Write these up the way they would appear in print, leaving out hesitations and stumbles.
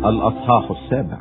الأصحاح 7.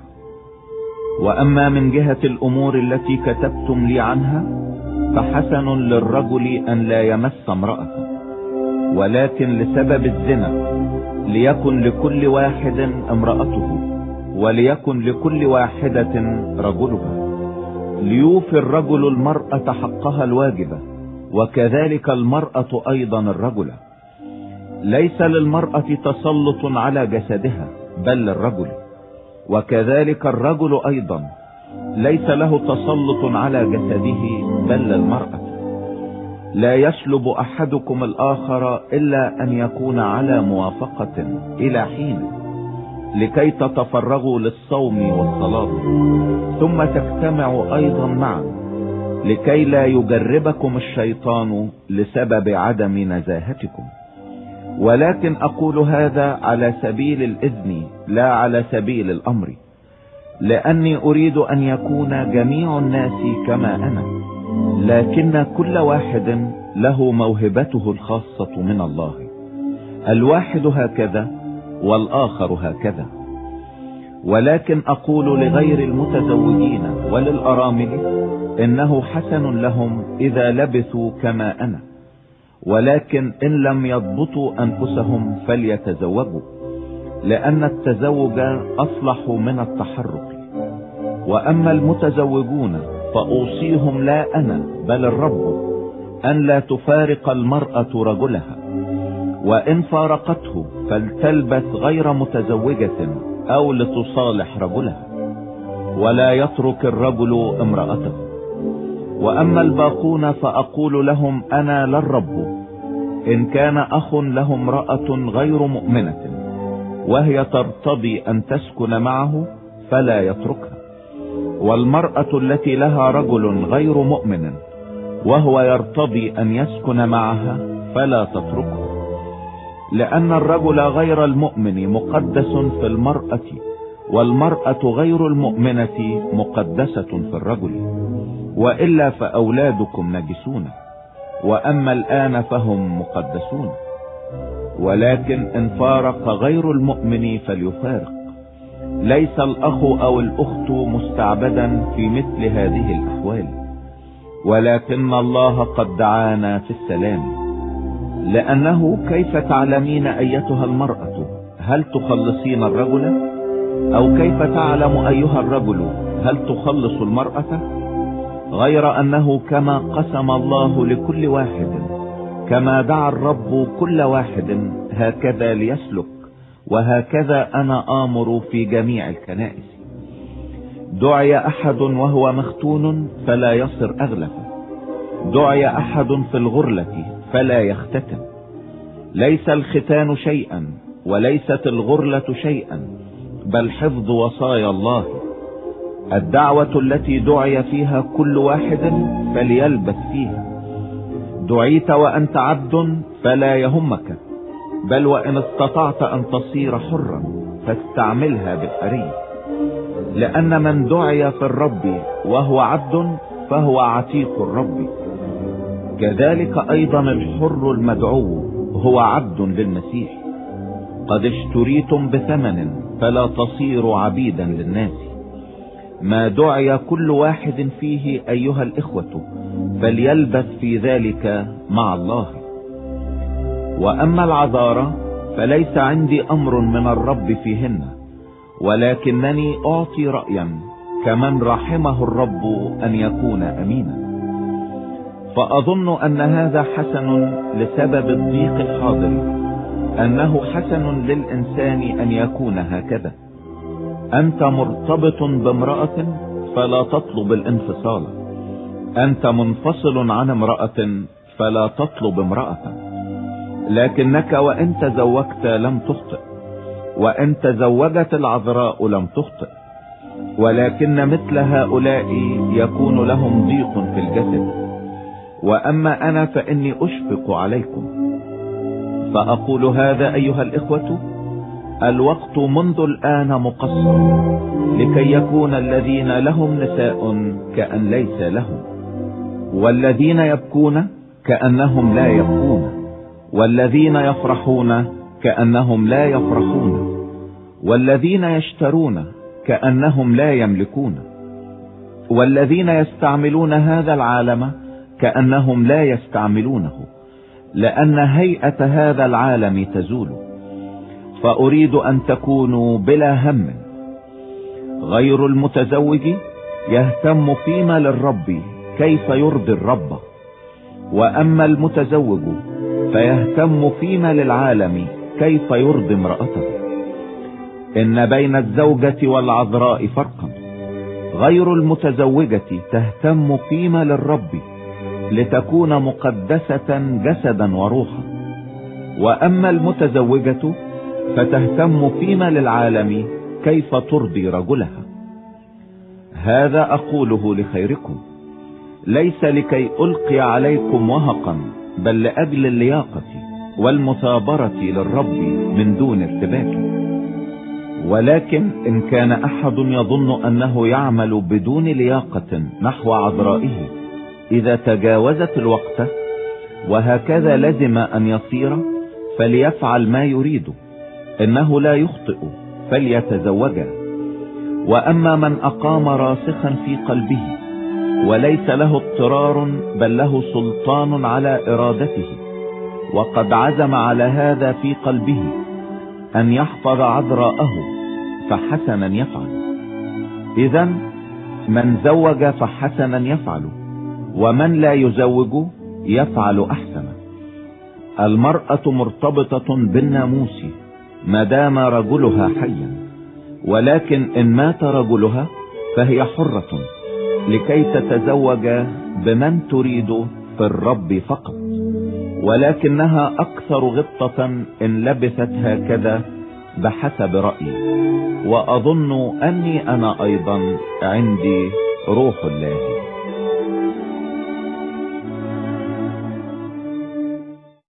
وأما من جهة الأمور التي كتبتم لي عنها فحسن للرجل أن لا يمس امرأة، ولكن لسبب الزنا ليكن لكل واحد امرأته، وليكن لكل واحدة رجلها، ليوفي الرجل المرأة حقها الواجبة، وكذلك المرأة أيضا الرجل. ليس للمرأة تسلط على جسدها بل للرجل، وكذلك الرجل أيضا ليس له تسلط على جسده بل للمرأة. لا يسلب أحدكم الآخر إلا أن يكون على موافقة إلى حين، لكي تتفرغوا للصوم والصلاة، ثم تجتمعوا أيضا معا، لكي لا يجربكم الشيطان لسبب عدم نزاهتكم. ولكن أقول هذا على سبيل الإذن لا على سبيل الأمر، لأني أريد أن يكون جميع الناس كما أنا، لكن كل واحد له موهبته الخاصة من الله، الواحد هكذا والآخر هكذا. ولكن أقول لغير المتزوجين وللأرامل إنه حسن لهم إذا لبثوا كما أنا، ولكن إن لم يضبطوا أنفسهم فليتزوجوا، لأن التزوج أصلح من التحرك. وأما المتزوجون فأوصيهم لا أنا بل الرب أن لا تفارق المرأة رجلها، وإن فارقته فلتلبث غير متزوجة أو لتصالح رجلها، ولا يترك الرجل امرأته. وأما الباقون فأقول لهم أنا للرب، إن كان أخ له امرأة غير مؤمنة وهي ترتضي أن تسكن معه فلا يتركها، والمرأة التي لها رجل غير مؤمن وهو يرتضي أن يسكن معها فلا تتركه، لأن الرجل غير المؤمن مقدس في المرأة، والمرأة غير المؤمنة مقدسة في الرجل، وإلا فأولادكم نجسون، وأما الآن فهم مقدسون. ولكن إن فارق غير المؤمن فليفارق. ليس الأخ أو الأخت مستعبدا في مثل هذه الأحوال، ولكن الله قد دعانا في السلام. لأنه كيف تعلمين أيتها المرأة هل تخلصين الرجل، أو كيف تعلم أيها الرجل هل تخلص المرأة؟ غير أنه كما قسم الله لكل واحد، كما دعا الرب كل واحد هكذا ليسلك، وهكذا أنا آمر في جميع الكنائس. دعي أحد وهو مختون فلا يصر أغلفا، دعي أحد في الغرلة فلا يختتن. ليس الختان شيئا وليست الغرلة شيئا، بل حفظ وصايا الله. الدعوة التي دعي فيها كل واحد فليلبث فيها. دعيت وأنت عبد فلا يهمك، بل وإن استطعت أن تصير حرا فاستعملها بالحرية، لأن من دعي في الرب وهو عبد فهو عتيق الرب. كذلك أيضا الحر المدعو هو عبد للمسيح. قد اشتريتم بثمن فلا تصيروا عبيدا للناس. ما دعي كل واحد فيه أيها الإخوة فليلبث في ذلك مع الله. وأما العذارى فليس عندي أمر من الرب فيهن، ولكنني أعطي رأيا كمن رحمه الرب أن يكون أمينا. فأظن أن هذا حسن لسبب الضيق الحاضر، أنه حسن للإنسان أن يكون هكذا. أنت مرتبط بامرأة فلا تطلب الانفصال، أنت منفصل عن امرأة فلا تطلب امرأة. لكنك وإن تزوجت لم تخطئ، وإن تزوجت العذراء لم تخطئ، ولكن مثل هؤلاء يكون لهم ضيق في الجسد. وأما أنا فإني أشفق عليكم، فأقول هذا أيها الإخوة: الوقت منذ الآن مقصر، لكي يكون الذين لهم نساء كأن ليس لهم، والذين يبكون كأنهم لا يبكون، والذين يفرحون كأنهم لا يفرحون، والذين يشترون كأنهم لا يملكون، والذين يستعملون هذا العالم كأنهم لا يستعملونه، لأن هيئة هذا العالم تزول. فأريد أن تكونوا بلا هم. غير المتزوج يهتم فيما للرب كيف يرضي الرب، وأما المتزوج فيهتم فيما للعالم كيف يرضي امرأته. إن بين الزوجة والعذراء فرقا. غير المتزوجة تهتم فيما للرب لتكون مقدسة جسدا وروحا، وأما المتزوجة فتهتم فيما للعالم كيف ترضي رجلها. هذا أقوله لخيركم، ليس لكي ألقي عليكم وهقا، بل لأجل اللياقة والمثابرة للرب من دون ارتباك. ولكن إن كان أحد يظن أنه يعمل بدون لياقة نحو عذرائه إذا تجاوزت الوقت، وهكذا لزم أن يصير، فليفعل ما يريد، إنه لا يخطئ، فليتزوجا. وأما من أقام راسخا في قلبه وليس له اضطرار بل له سلطان على إرادته، وقد عزم على هذا في قلبه أن يحفظ عذراءه، فحسنا يفعل. إذن من زوج فحسنا يفعل، ومن لا يزوج يفعل أحسن. المرأة مرتبطة بالناموس ما دام رجلها حيا، ولكن إن مات رجلها فهي حرة لكي تتزوج بمن تريد في الرب فقط، ولكنها أكثر غطة إن لبثت هكذا بحسب رأيي، وأظن أني أنا أيضا عندي روح الله.